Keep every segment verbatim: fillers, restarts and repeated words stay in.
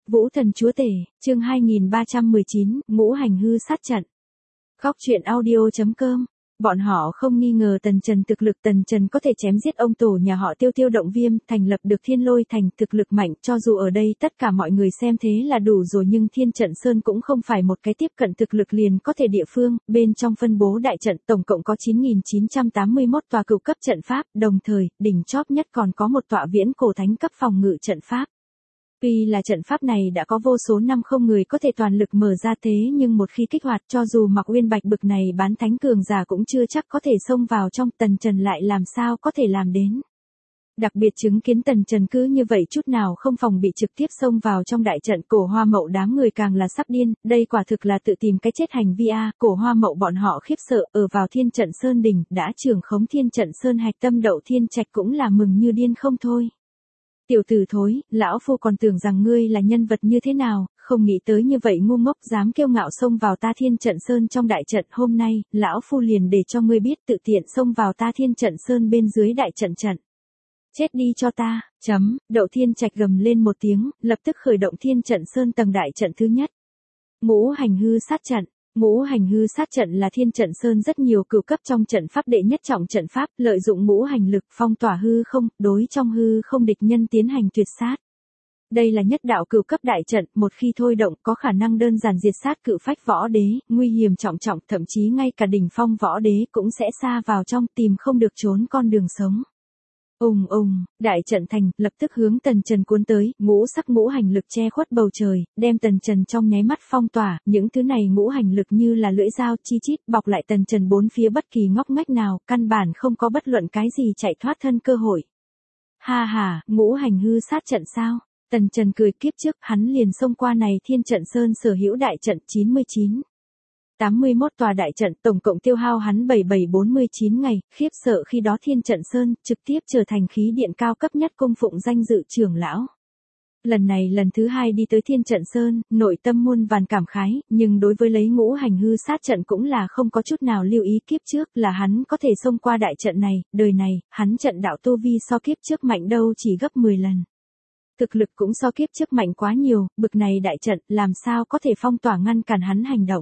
Vũ thần chúa tể, chương hai nghìn ba trăm mười chín, ngũ hành hư sát trận. Góc truyện audio chấm com. Bọn họ không nghi ngờ Tần Trần thực lực, Tần Trần có thể chém giết ông tổ nhà họ Tiêu Tiêu Động Viêm, thành lập được Thiên Lôi Thành, thực lực mạnh, cho dù ở đây tất cả mọi người xem thế là đủ rồi, nhưng Thiên Trận Sơn cũng không phải một cái tiếp cận thực lực liền có thể địa phương, bên trong phân bố đại trận tổng cộng có chín nghìn chín trăm tám mươi mốt tòa cửu cấp trận pháp, đồng thời, đỉnh chóp nhất còn có một tọa viễn cổ thánh cấp phòng ngự trận pháp. Tuy là trận pháp này đã có vô số năm không người có thể toàn lực mở ra, thế nhưng một khi kích hoạt, cho dù Mạc Uyên Bạch bực này bán thánh cường giả cũng chưa chắc có thể xông vào trong, Tần Trần lại làm sao có thể làm đến. Đặc biệt chứng kiến Tần Trần cứ như vậy chút nào không phòng bị trực tiếp xông vào trong đại trận, Cổ Hoa Mậu đám người càng là sắp điên, đây quả thực là tự tìm cái chết hành vi a. Cổ Hoa Mậu bọn họ khiếp sợ, ở vào Thiên Trận Sơn đỉnh, đã trưởng khống Thiên Trận Sơn hạch tâm Đậu Thiên Trạch cũng là mừng như điên không thôi. Tiểu tử thối, lão phu còn tưởng rằng ngươi là nhân vật như thế nào, không nghĩ tới như vậy ngu ngốc, dám kiêu ngạo xông vào ta Thiên Trận Sơn trong đại trận, hôm nay, lão phu liền để cho ngươi biết tự tiện xông vào ta Thiên Trận Sơn bên dưới đại trận trận. Chết đi cho ta, chấm, Đậu Thiên Trạch gầm lên một tiếng, lập tức khởi động Thiên Trận Sơn tầng đại trận thứ nhất. Ngũ hành hư sát trận. Ngũ hành hư sát trận là Thiên Trận Sơn rất nhiều cửu cấp trong trận pháp đệ nhất trọng trận pháp, lợi dụng ngũ hành lực phong tỏa hư không, đối trong hư không địch nhân tiến hành tuyệt sát. Đây là nhất đạo cửu cấp đại trận, một khi thôi động có khả năng đơn giản diệt sát cự phách võ đế, nguy hiểm trọng trọng, thậm chí ngay cả đỉnh phong võ đế cũng sẽ sa vào trong, tìm không được trốn con đường sống. Ùng ùng, đại trận thành, lập tức hướng Tần Trần cuốn tới, ngũ sắc ngũ hành lực che khuất bầu trời, đem Tần Trần trong nháy mắt phong tỏa, những thứ này ngũ hành lực như là lưỡi dao chi chít, bọc lại Tần Trần bốn phía bất kỳ ngóc ngách nào, căn bản không có bất luận cái gì chạy thoát thân cơ hội. Ha ha, ngũ hành hư sát trận sao? Tần Trần cười, kiếp trước, hắn liền xông qua này Thiên Trận Sơn sở hữu đại trận chín mươi chín. tám mươi mốt tòa đại trận, tổng cộng tiêu hao hắn bảy bảy bốn mươi chín ngày, khiếp sợ khi đó Thiên Trận Sơn trực tiếp trở thành khí điện cao cấp nhất cung phụng danh dự trưởng lão. Lần này lần thứ hai đi tới Thiên Trận Sơn, nội tâm muôn vàn cảm khái, nhưng đối với lấy ngũ hành hư sát trận cũng là không có chút nào lưu ý, kiếp trước là hắn có thể xông qua đại trận này, đời này, hắn trận đạo tu vi so kiếp trước mạnh đâu chỉ gấp mười lần. Thực lực cũng so kiếp trước mạnh quá nhiều, bực này đại trận làm sao có thể phong tỏa ngăn cản hắn hành động.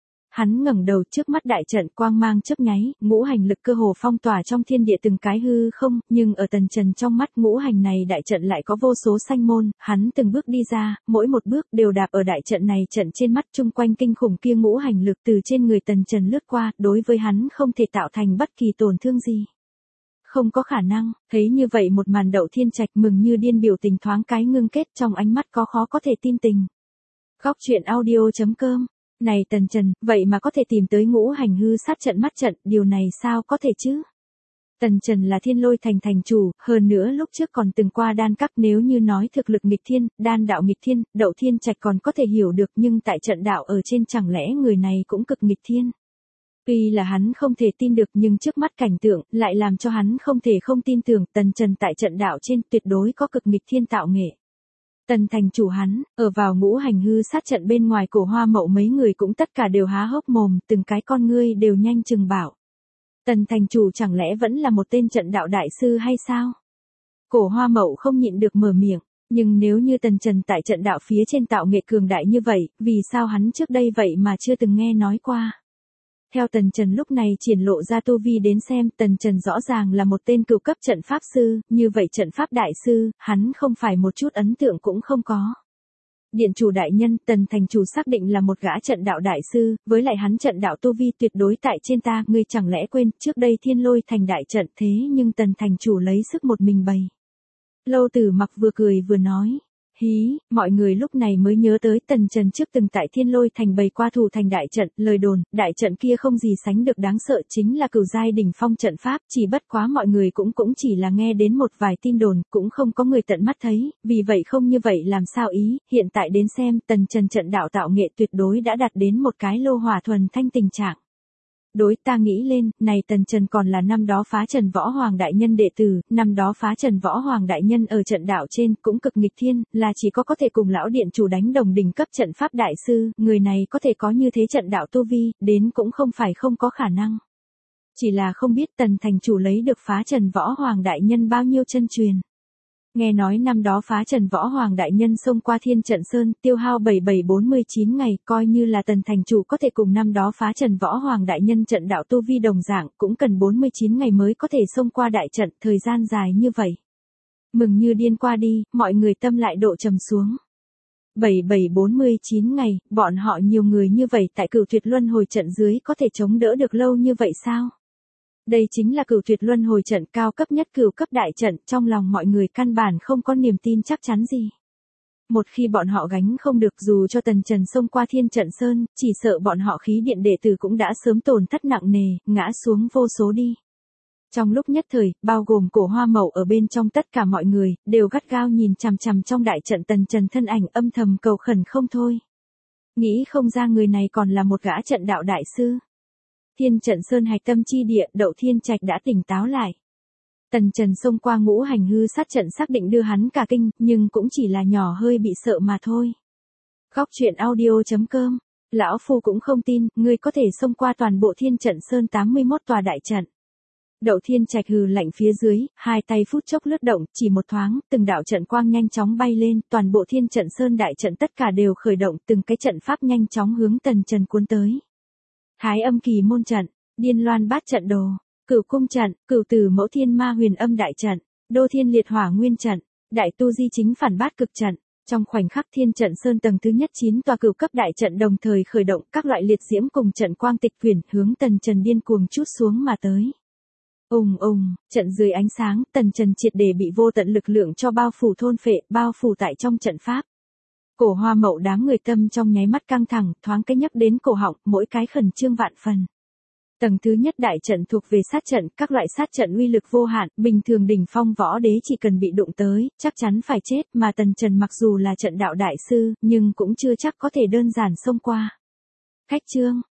Hắn ngẩng đầu, trước mắt đại trận quang mang chớp nháy, ngũ hành lực cơ hồ phong tỏa trong thiên địa từng cái hư không, nhưng ở Tần Trần trong mắt ngũ hành này đại trận lại có vô số sanh môn, hắn từng bước đi ra, mỗi một bước đều đạp ở đại trận này trận trên mắt, chung quanh kinh khủng kia ngũ hành lực từ trên người Tần Trần lướt qua, đối với hắn không thể tạo thành bất kỳ tổn thương gì. Không có khả năng, thấy như vậy một màn, Đậu Thiên Trạch mừng như điên, biểu tình thoáng cái ngưng kết, trong ánh mắt có khó có thể tin tình. Góc truyện audio chấm com. Này Tần Trần, vậy mà có thể tìm tới ngũ hành hư sát trận mắt trận, điều này sao có thể chứ? Tần Trần là Thiên Lôi Thành thành chủ, hơn nữa lúc trước còn từng qua đan các, nếu như nói thực lực nghịch thiên, đan đạo nghịch thiên, Đậu Thiên Trạch còn có thể hiểu được, nhưng tại trận đạo ở trên chẳng lẽ người này cũng cực nghịch thiên? Tuy là hắn không thể tin được, nhưng trước mắt cảnh tượng lại làm cho hắn không thể không tin tưởng, Tần Trần tại trận đạo trên tuyệt đối có cực nghịch thiên tạo nghệ. Tần thành chủ hắn, ở vào ngũ hành hư sát trận bên ngoài, Cổ Hoa Mậu mấy người cũng tất cả đều há hốc mồm, từng cái con ngươi đều nhanh chừng bảo. Tần thành chủ chẳng lẽ vẫn là một tên trận đạo đại sư hay sao? Cổ Hoa Mậu không nhịn được mở miệng, nhưng nếu như Tần Trần tại trận đạo phía trên tạo nghệ cường đại như vậy, vì sao hắn trước đây vậy mà chưa từng nghe nói qua? Theo Tần Trần lúc này triển lộ ra tu vi đến xem, Tần Trần rõ ràng là một tên cửu cấp trận pháp sư, như vậy trận pháp đại sư, hắn không phải một chút ấn tượng cũng không có. Điện chủ đại nhân, Tần thành chủ xác định là một gã trận đạo đại sư, với lại hắn trận đạo tu vi tuyệt đối tại trên ta, ngươi chẳng lẽ quên, trước đây Thiên Lôi Thành đại trận, thế nhưng Tần thành chủ lấy sức một mình bày. Lâu Tử Mặc vừa cười vừa nói. Hí, mọi người lúc này mới nhớ tới Tần Trần trước từng tại Thiên Lôi Thành bày qua thủ thành đại trận, lời đồn, đại trận kia không gì sánh được đáng sợ, chính là cửu giai đỉnh phong trận pháp, chỉ bất quá mọi người cũng cũng chỉ là nghe đến một vài tin đồn, cũng không có người tận mắt thấy, vì vậy không như vậy làm sao ý, hiện tại đến xem, Tần Trần trận đạo tạo nghệ tuyệt đối đã đạt đến một cái lô hỏa thuần thanh tình trạng. Đối ta nghĩ lên, này Tần Trần còn là năm đó phá Trần Võ Hoàng đại nhân đệ tử, năm đó phá Trần Võ Hoàng đại nhân ở trận đạo trên cũng cực nghịch thiên, là chỉ có có thể cùng lão điện chủ đánh đồng đỉnh cấp trận pháp đại sư, người này có thể có như thế trận đạo tu vi, đến cũng không phải không có khả năng. Chỉ là không biết Tần thành chủ lấy được phá Trần Võ Hoàng đại nhân bao nhiêu chân truyền. Nghe nói năm đó phá Trần Võ Hoàng đại nhân xông qua Thiên Trận Sơn, tiêu hao bảy bảy bốn mươi chín ngày, coi như là Tần thành chủ có thể cùng năm đó phá Trần Võ Hoàng đại nhân trận đạo tu vi đồng dạng, cũng cần bốn mươi chín ngày mới có thể xông qua đại trận, thời gian dài như vậy. Mừng như điên qua đi, mọi người tâm lại độ trầm xuống. bảy bảy bốn mươi chín ngày, bọn họ nhiều người như vậy tại Cửu Tuyệt Luân Hồi trận dưới có thể chống đỡ được lâu như vậy sao? Đây chính là Cửu Tuyệt Luân Hồi trận cao cấp nhất cửu cấp đại trận, trong lòng mọi người căn bản không có niềm tin chắc chắn gì. Một khi bọn họ gánh không được, dù cho Tần Trần xông qua Thiên Trận Sơn, chỉ sợ bọn họ khí điện đệ tử cũng đã sớm tổn thất nặng nề, ngã xuống vô số đi. Trong lúc nhất thời, bao gồm Cổ Hoa Mậu ở bên trong tất cả mọi người, đều gắt gao nhìn chằm chằm trong đại trận Tần Trần thân ảnh, âm thầm cầu khẩn không thôi. Nghĩ không ra người này còn là một gã trận đạo đại sư. Thiên Trận Sơn hạch tâm chi địa, Đậu Thiên Trạch đã tỉnh táo lại. Tần Trần xông qua ngũ hành hư sát trận xác định đưa hắn cả kinh, nhưng cũng chỉ là nhỏ hơi bị sợ mà thôi. Góc truyện audio chấm com. Lão Phu cũng không tin, ngươi có thể xông qua toàn bộ Thiên Trận Sơn tám mươi mốt tòa đại trận. Đậu Thiên Trạch hừ lạnh phía dưới, hai tay phút chốc lướt động, chỉ một thoáng, từng đạo trận quang nhanh chóng bay lên, toàn bộ Thiên Trận Sơn đại trận tất cả đều khởi động, từng cái trận pháp nhanh chóng hướng Tần Trần cuốn tới. Thái Âm Kỳ Môn trận, Điên Loan Bát trận đồ, Cửu Cung trận, Cửu Tử Mẫu Thiên Ma Huyền Âm đại trận, Đô Thiên Liệt Hỏa Nguyên trận, Đại Tu Di Chính Phản Bát Cực trận. Trong khoảnh khắc Thiên Trận Sơn tầng thứ nhất chín tòa cửu cấp đại trận đồng thời khởi động, các loại liệt diễm cùng trận quang tịch quyển hướng Tần Trần điên cuồng trút xuống mà tới. Ùng ùng, trận dưới ánh sáng, Tần Trần triệt để bị vô tận lực lượng cho bao phủ thôn phệ, bao phủ tại trong trận pháp. Cổ Hoa Mậu đám người tâm trong nháy mắt căng thẳng, thoáng cái nhắc đến cổ họng, mỗi cái khẩn trương vạn phần. Tầng thứ nhất đại trận thuộc về sát trận, các loại sát trận uy lực vô hạn, bình thường đỉnh phong võ đế chỉ cần bị đụng tới, chắc chắn phải chết, mà Tần Trần mặc dù là trận đạo đại sư, nhưng cũng chưa chắc có thể đơn giản xông qua. Khách chương,